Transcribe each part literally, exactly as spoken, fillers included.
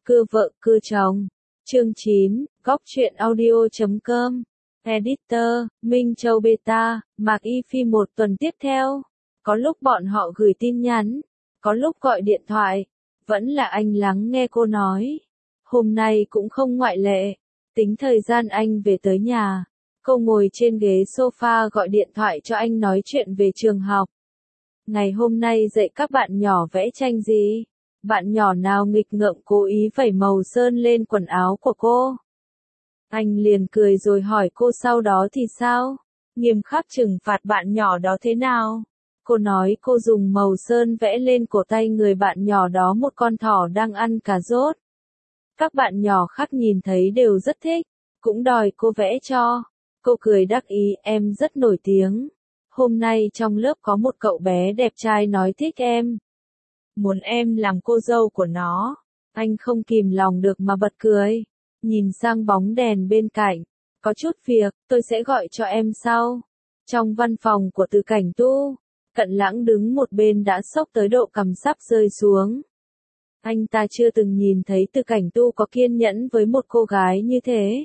Cưa vợ cưa chồng. Chương chín, góc truyện audio chấm com. Editor, Minh Châu Beta, Mạc Y Phi một tuần tiếp theo. Có lúc bọn họ gửi tin nhắn, có lúc gọi điện thoại. Vẫn là anh lắng nghe cô nói. Hôm nay cũng không ngoại lệ. Tính thời gian anh về tới nhà. Cô ngồi trên ghế sofa gọi điện thoại cho anh nói chuyện về trường học. Ngày hôm nay dạy các bạn nhỏ vẽ tranh gì? Bạn nhỏ nào nghịch ngợm cố ý vẩy màu sơn lên quần áo của cô? Anh liền cười rồi hỏi cô sau đó thì sao? Nghiêm khắc trừng phạt bạn nhỏ đó thế nào? Cô nói cô dùng màu sơn vẽ lên cổ tay người bạn nhỏ đó một con thỏ đang ăn cà rốt. Các bạn nhỏ khác nhìn thấy đều rất thích, cũng đòi cô vẽ cho. Cô cười đắc ý, em rất nổi tiếng. Hôm nay trong lớp có một cậu bé đẹp trai nói thích em. Muốn em làm cô dâu của nó. Anh không kìm lòng được mà bật cười. Nhìn sang bóng đèn bên cạnh. Có chút việc, tôi sẽ gọi cho em sau. Trong văn phòng của Từ Cảnh Tu, Cận Lãng đứng một bên đã sốc tới độ cằm sắp rơi xuống. Anh ta chưa từng nhìn thấy Từ Cảnh Tu có kiên nhẫn với một cô gái như thế.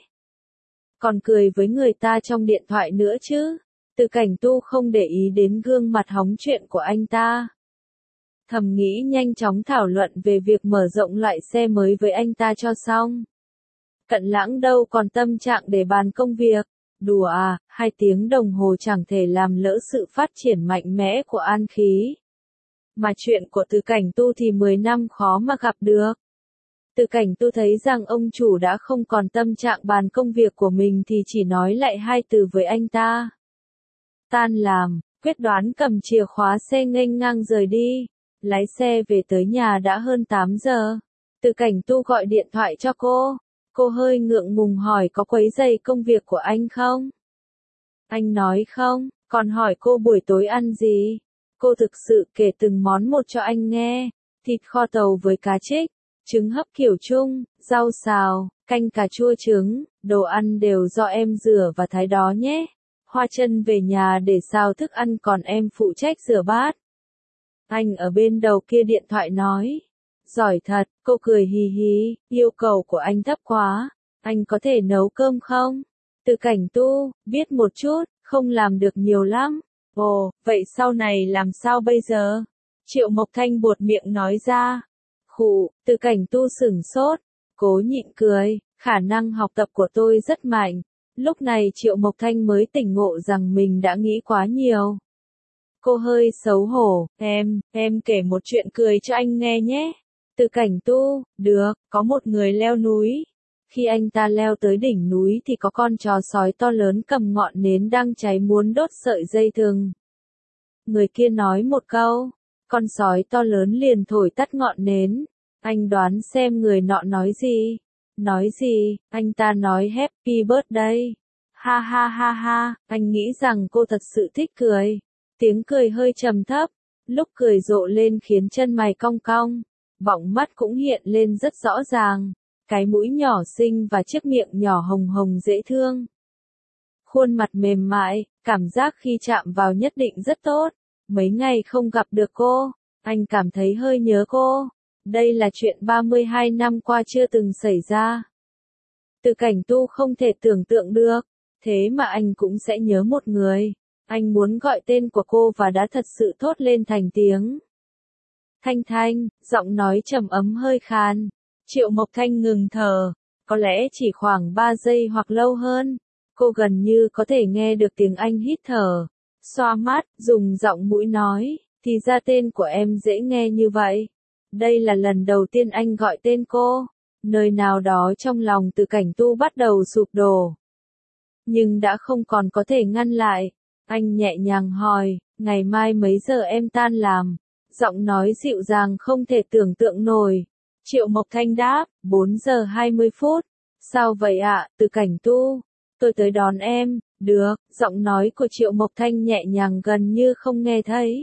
Còn cười với người ta trong điện thoại nữa chứ. Từ Cảnh Tu không để ý đến gương mặt hóng chuyện của anh ta. Thầm nghĩ nhanh chóng thảo luận về việc mở rộng loại xe mới với anh ta cho xong. Cận Lãng đâu còn tâm trạng để bàn công việc. Đùa à, hai tiếng đồng hồ chẳng thể làm lỡ sự phát triển mạnh mẽ của An Khí. Mà chuyện của Từ Cảnh Tu thì mười năm khó mà gặp được. Từ Cảnh Tu thấy rằng ông chủ đã không còn tâm trạng bàn công việc của mình thì chỉ nói lại hai từ với anh ta. Tan làm, quyết đoán cầm chìa khóa xe nghênh ngang rời đi. Lái xe về tới nhà đã hơn tám giờ. Từ Cảnh Tu gọi điện thoại cho cô. Cô hơi ngượng ngùng hỏi có quấy rầy công việc của anh không? Anh nói không, còn hỏi cô buổi tối ăn gì? Cô thực sự kể từng món một cho anh nghe. Thịt kho tàu với cá trích, trứng hấp kiểu Trung, rau xào, canh cà chua trứng, đồ ăn đều do em rửa và thái đó nhé. Hoa Chân về nhà để xào thức ăn còn em phụ trách rửa bát. Anh ở bên đầu kia điện thoại nói. Giỏi thật, cô cười hì hì, yêu cầu của anh thấp quá. Anh có thể nấu cơm không? Từ Cảnh Tu, biết một chút, không làm được nhiều lắm. Ồ, vậy sau này làm sao bây giờ? Triệu Mộc Thanh buột miệng nói ra. Khụ, Từ Cảnh Tu sửng sốt, cố nhịn cười, khả năng học tập của tôi rất mạnh. Lúc này Triệu Mộc Thanh mới tỉnh ngộ rằng mình đã nghĩ quá nhiều. Cô hơi xấu hổ, em, em kể một chuyện cười cho anh nghe nhé. Từ Cảnh Tu, được, có một người leo núi. Khi anh ta leo tới đỉnh núi thì có con chó sói to lớn cầm ngọn nến đang cháy muốn đốt sợi dây thừng. Người kia nói một câu, con sói to lớn liền thổi tắt ngọn nến. Anh đoán xem người nọ nói gì? Nói gì? Anh ta nói Happy Birthday. Ha ha ha ha, anh nghĩ rằng cô thật sự thích cười. Tiếng cười hơi trầm thấp, lúc cười rộ lên khiến chân mày cong cong, bọng mắt cũng hiện lên rất rõ ràng, cái mũi nhỏ xinh và chiếc miệng nhỏ hồng hồng dễ thương. Khuôn mặt mềm mại, cảm giác khi chạm vào nhất định rất tốt. Mấy ngày không gặp được cô, anh cảm thấy hơi nhớ cô. Đây là chuyện ba mươi hai năm qua chưa từng xảy ra. Từ Cảnh Tu không thể tưởng tượng được, thế mà anh cũng sẽ nhớ một người. Anh muốn gọi tên của cô và đã thật sự thốt lên thành tiếng. Thanh Thanh, giọng nói trầm ấm hơi khàn. Triệu Mộc Thanh ngừng thở, có lẽ chỉ khoảng ba giây hoặc lâu hơn. Cô gần như có thể nghe được tiếng anh hít thở. Xoa mắt, dùng giọng mũi nói, thì ra tên của em dễ nghe như vậy. Đây là lần đầu tiên anh gọi tên cô. Nơi nào đó trong lòng Từ Cảnh Tu bắt đầu sụp đổ. Nhưng đã không còn có thể ngăn lại. Anh nhẹ nhàng hỏi, ngày mai mấy giờ em tan làm? Giọng nói dịu dàng không thể tưởng tượng nổi. Triệu Mộc Thanh đáp, bốn giờ hai mươi phút. Sao vậy ạ, Từ Cảnh Tu? Tôi tới đón em, được, giọng nói của Triệu Mộc Thanh nhẹ nhàng gần như không nghe thấy.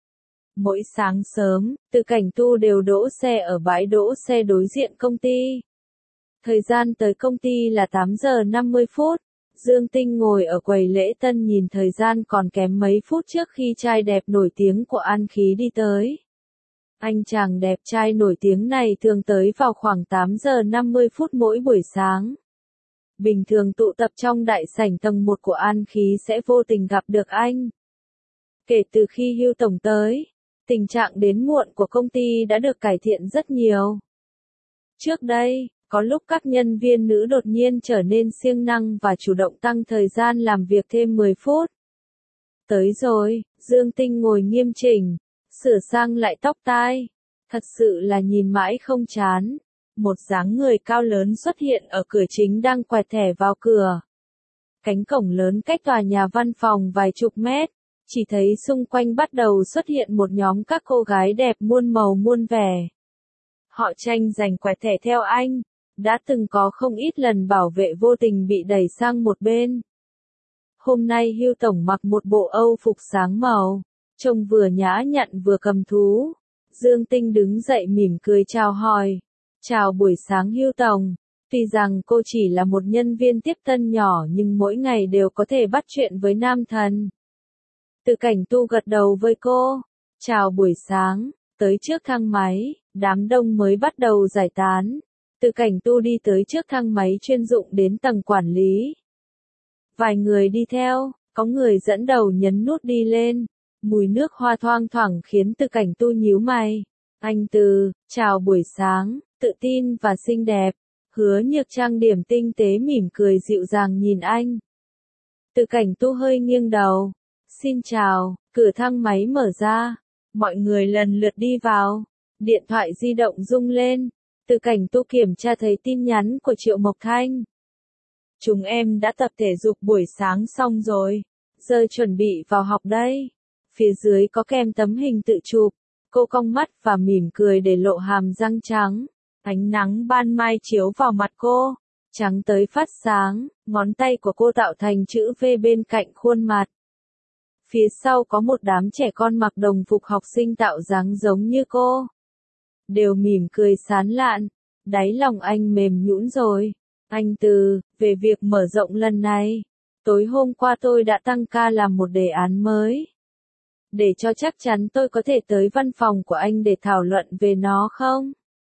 Mỗi sáng sớm, Từ Cảnh Tu đều đỗ xe ở bãi đỗ xe đối diện công ty. Thời gian tới công ty là tám giờ năm mươi phút. Dương Tinh ngồi ở quầy lễ tân nhìn thời gian còn kém mấy phút trước khi trai đẹp nổi tiếng của An Khí đi tới. Anh chàng đẹp trai nổi tiếng này thường tới vào khoảng tám giờ năm mươi phút mỗi buổi sáng. Bình thường tụ tập trong đại sảnh tầng một của An Khí sẽ vô tình gặp được anh. Kể từ khi Hưu Tổng tới, tình trạng đến muộn của công ty đã được cải thiện rất nhiều. Trước đây, có lúc các nhân viên nữ đột nhiên trở nên siêng năng và chủ động tăng thời gian làm việc thêm mười phút. Tới rồi, Dương Tinh ngồi nghiêm chỉnh, sửa sang lại tóc tai. Thật sự là nhìn mãi không chán. Một dáng người cao lớn xuất hiện ở cửa chính đang quẹt thẻ vào cửa. Cánh cổng lớn cách tòa nhà văn phòng vài chục mét, chỉ thấy xung quanh bắt đầu xuất hiện một nhóm các cô gái đẹp muôn màu muôn vẻ. Họ tranh giành quẹt thẻ theo anh, đã từng có không ít lần bảo vệ vô tình bị đẩy sang một bên. Hôm nay Hưu Tổng mặc một bộ Âu phục sáng màu, trông vừa nhã nhặn vừa cầm thú. Dương Tinh đứng dậy mỉm cười chào hỏi. Chào buổi sáng Hưu Tổng. Tuy rằng cô chỉ là một nhân viên tiếp tân nhỏ nhưng mỗi ngày đều có thể bắt chuyện với nam thần. Từ Cảnh Tu gật đầu với cô. Chào buổi sáng. Tới trước thang máy, đám đông mới bắt đầu giải tán. Từ Cảnh Tu đi tới trước thang máy chuyên dụng đến tầng quản lý. Vài người đi theo, có người dẫn đầu nhấn nút đi lên. Mùi nước hoa thoang thoảng khiến Từ Cảnh Tu nhíu mày. Anh Từ, chào buổi sáng, tự tin và xinh đẹp. Hứa Nhược trang điểm tinh tế mỉm cười dịu dàng nhìn anh. Từ Cảnh Tu hơi nghiêng đầu. Xin chào, cửa thang máy mở ra. Mọi người lần lượt đi vào. Điện thoại di động rung lên. Từ Cảnh Tu kiểm tra thấy tin nhắn của Triệu Mộc Thanh. Chúng em đã tập thể dục buổi sáng xong rồi. Giờ chuẩn bị vào học đây. Phía dưới có kèm tấm hình tự chụp. Cô cong mắt và mỉm cười để lộ hàm răng trắng. Ánh nắng ban mai chiếu vào mặt cô. Trắng tới phát sáng, ngón tay của cô tạo thành chữ V bên cạnh khuôn mặt. Phía sau có một đám trẻ con mặc đồng phục học sinh tạo dáng giống như cô. Đều mỉm cười sán lạn. Đáy lòng anh mềm nhũn rồi. Anh Từ, về việc mở rộng lần này. Tối hôm qua tôi đã tăng ca làm một đề án mới. Để cho chắc chắn tôi có thể tới văn phòng của anh để thảo luận về nó không?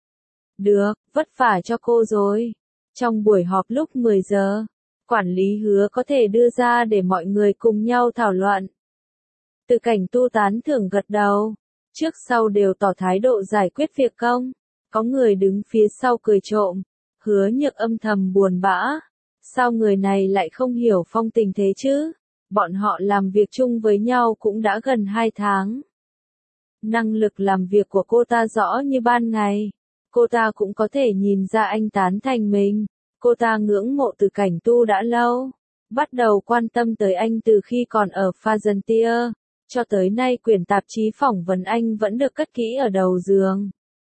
Được, vất vả cho cô rồi. Trong buổi họp lúc mười giờ, quản lý hứa có thể đưa ra để mọi người cùng nhau thảo luận. Từ Cảnh Tu tán thưởng gật đầu. Trước sau đều tỏ thái độ giải quyết việc công. Có người đứng phía sau cười trộm. Hứa Nhược âm thầm buồn bã. Sao người này lại không hiểu phong tình thế chứ? Bọn họ làm việc chung với nhau cũng đã gần hai tháng. Năng lực làm việc của cô ta rõ như ban ngày. Cô ta cũng có thể nhìn ra anh tán thành mình. Cô ta ngưỡng mộ Từ Cảnh Tu đã lâu. Bắt đầu quan tâm tới anh từ khi còn ở Fazentier. Cho tới nay quyển tạp chí phỏng vấn anh vẫn được cất kỹ ở đầu giường.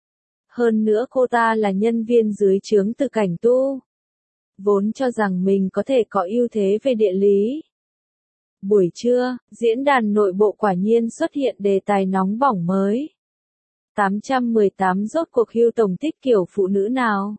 Hơn nữa cô ta là nhân viên dưới trướng Từ Cảnh Tu. Vốn cho rằng mình có thể có ưu thế về địa lý. Buổi trưa, diễn đàn nội bộ quả nhiên xuất hiện đề tài nóng bỏng mới. tám trăm mười tám rốt cuộc Hưu Tổng thích kiểu phụ nữ nào?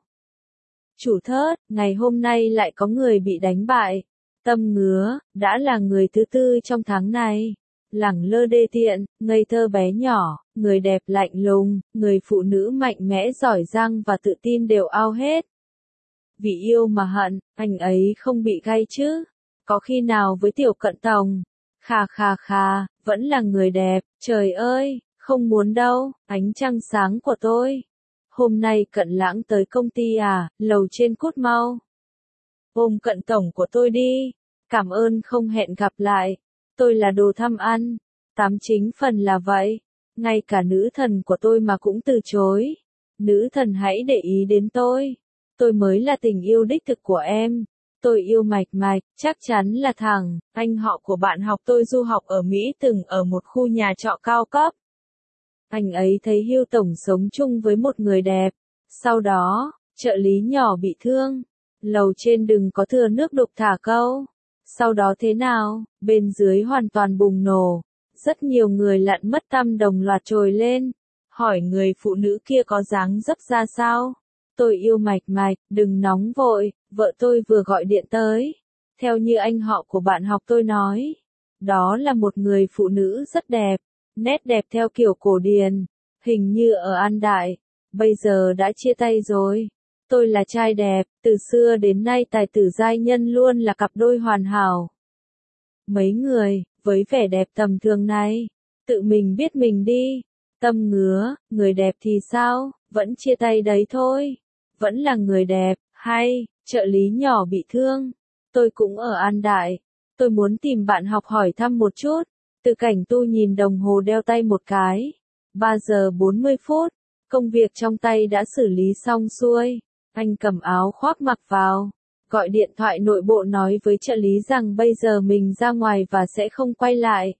Chủ thớt, ngày hôm nay lại có người bị đánh bại. Tâm Ngứa, đã là người thứ tư trong tháng này. Lẳng lơ đê tiện, ngây thơ bé nhỏ, người đẹp lạnh lùng, người phụ nữ mạnh mẽ giỏi giang và tự tin đều ao hết. Vì yêu mà hận, anh ấy không bị gay chứ? Có khi nào với Tiểu Cận Tòng? Khà khà khà, vẫn là người đẹp, trời ơi, không muốn đâu, ánh trăng sáng của tôi. Hôm nay Cận Lãng tới công ty à, lầu trên cút mau. Ôm Cận Tổng của tôi đi, cảm ơn không hẹn gặp lại, tôi là đồ tham ăn, tám chính phần là vậy, ngay cả nữ thần của tôi mà cũng từ chối. Nữ thần hãy để ý đến tôi, tôi mới là tình yêu đích thực của em. Tôi yêu mạch mạch, chắc chắn là thằng, anh họ của bạn học tôi du học ở Mỹ từng ở một khu nhà trọ cao cấp. Anh ấy thấy Hưu Tổng sống chung với một người đẹp. Sau đó, trợ lý nhỏ bị thương. Lầu trên đừng có thừa nước đục thả câu. Sau đó thế nào, bên dưới hoàn toàn bùng nổ. Rất nhiều người lặn mất tăm đồng loạt trồi lên. Hỏi người phụ nữ kia có dáng dấp ra sao? Tôi yêu mạch mạch, đừng nóng vội, vợ tôi vừa gọi điện tới. Theo như anh họ của bạn học tôi nói, đó là một người phụ nữ rất đẹp, nét đẹp theo kiểu cổ điển, hình như ở An Đại, bây giờ đã chia tay rồi. Tôi là trai đẹp, từ xưa đến nay tài tử giai nhân luôn là cặp đôi hoàn hảo. Mấy người, với vẻ đẹp tầm thường này, tự mình biết mình đi. Tâm ngứa, người đẹp thì sao, vẫn chia tay đấy thôi. Vẫn là người đẹp, hay, trợ lý nhỏ bị thương. Tôi cũng ở An Đại. Tôi muốn tìm bạn học hỏi thăm một chút. Từ Cảnh Tu nhìn đồng hồ đeo tay một cái. ba giờ bốn mươi phút. Công việc trong tay đã xử lý xong xuôi. Anh cầm áo khoác mặc vào. Gọi điện thoại nội bộ nói với trợ lý rằng bây giờ mình ra ngoài và sẽ không quay lại.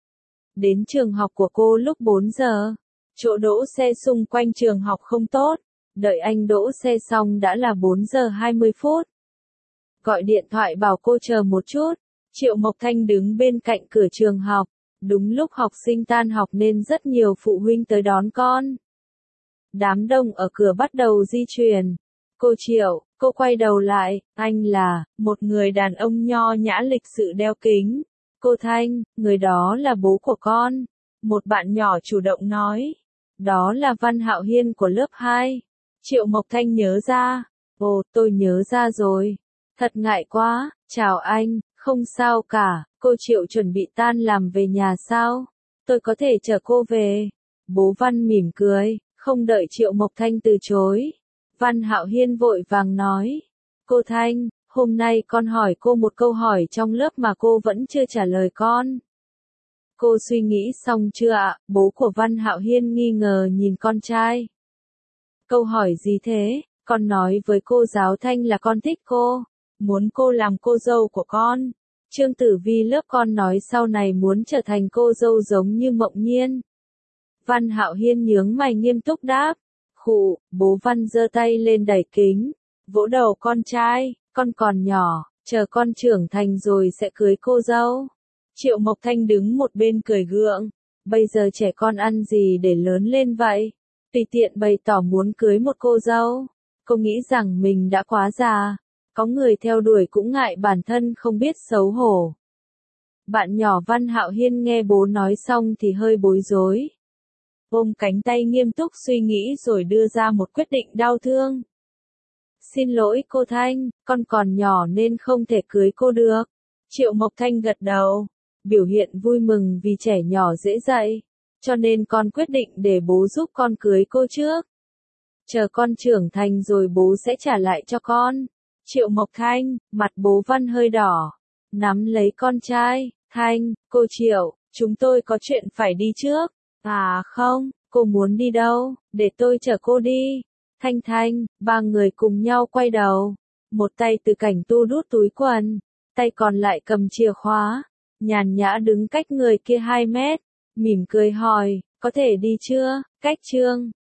Đến trường học của cô lúc bốn giờ. Chỗ đỗ xe xung quanh trường học không tốt. Đợi anh đỗ xe xong đã là bốn giờ hai mươi phút. Gọi điện thoại bảo cô chờ một chút. Triệu Mộc Thanh đứng bên cạnh cửa trường học. Đúng lúc học sinh tan học nên rất nhiều phụ huynh tới đón con. Đám đông ở cửa bắt đầu di chuyển. Cô Triệu, cô quay đầu lại, anh là, một người đàn ông nho nhã lịch sự đeo kính. Cô Thanh, người đó là bố của con. Một bạn nhỏ chủ động nói. Đó là Văn Hạo Hiên của lớp hai. Triệu Mộc Thanh nhớ ra. Ồ, tôi nhớ ra rồi. Thật ngại quá, chào anh, không sao cả, cô Triệu chuẩn bị tan làm về nhà sao? Tôi có thể chở cô về. Bố Văn mỉm cười, không đợi Triệu Mộc Thanh từ chối. Văn Hạo Hiên vội vàng nói. Cô Thanh, hôm nay con hỏi cô một câu hỏi trong lớp mà cô vẫn chưa trả lời con. Cô suy nghĩ xong chưa ạ? Bố của Văn Hạo Hiên nghi ngờ nhìn con trai. Câu hỏi gì thế? Con nói với cô giáo Thanh là con thích cô. Muốn cô làm cô dâu của con. Trương Tử Vi lớp con nói sau này muốn trở thành cô dâu giống như Mộng Nhiên. Văn Hạo Hiên nhướng mày nghiêm túc đáp. Khụ, bố Văn giơ tay lên đẩy kính. Vỗ đầu con trai, con còn nhỏ, chờ con trưởng thành rồi sẽ cưới cô dâu. Triệu Mộc Thanh đứng một bên cười gượng. Bây giờ trẻ con ăn gì để lớn lên vậy? Tùy tiện bày tỏ muốn cưới một cô dâu. Cô nghĩ rằng mình đã quá già. Có người theo đuổi cũng ngại bản thân không biết xấu hổ. Bạn nhỏ Văn Hạo Hiên nghe bố nói xong thì hơi bối rối. Ôm cánh tay nghiêm túc suy nghĩ rồi đưa ra một quyết định đau thương. Xin lỗi cô Thanh, con còn nhỏ nên không thể cưới cô được. Triệu Mộc Thanh gật đầu, biểu hiện vui mừng vì trẻ nhỏ dễ dạy. Cho nên con quyết định để bố giúp con cưới cô trước. Chờ con trưởng thành rồi bố sẽ trả lại cho con. Triệu Mộc Thanh, mặt bố Văn hơi đỏ. Nắm lấy con trai, Thanh, cô Triệu, chúng tôi có chuyện phải đi trước. À không, cô muốn đi đâu, để tôi chở cô đi. Thanh Thanh, ba người cùng nhau quay đầu. Một tay Từ Cảnh Tu đút túi quần, tay còn lại cầm chìa khóa. Nhàn nhã đứng cách người kia hai mét, mỉm cười hỏi, có thể đi chưa, cách Trương.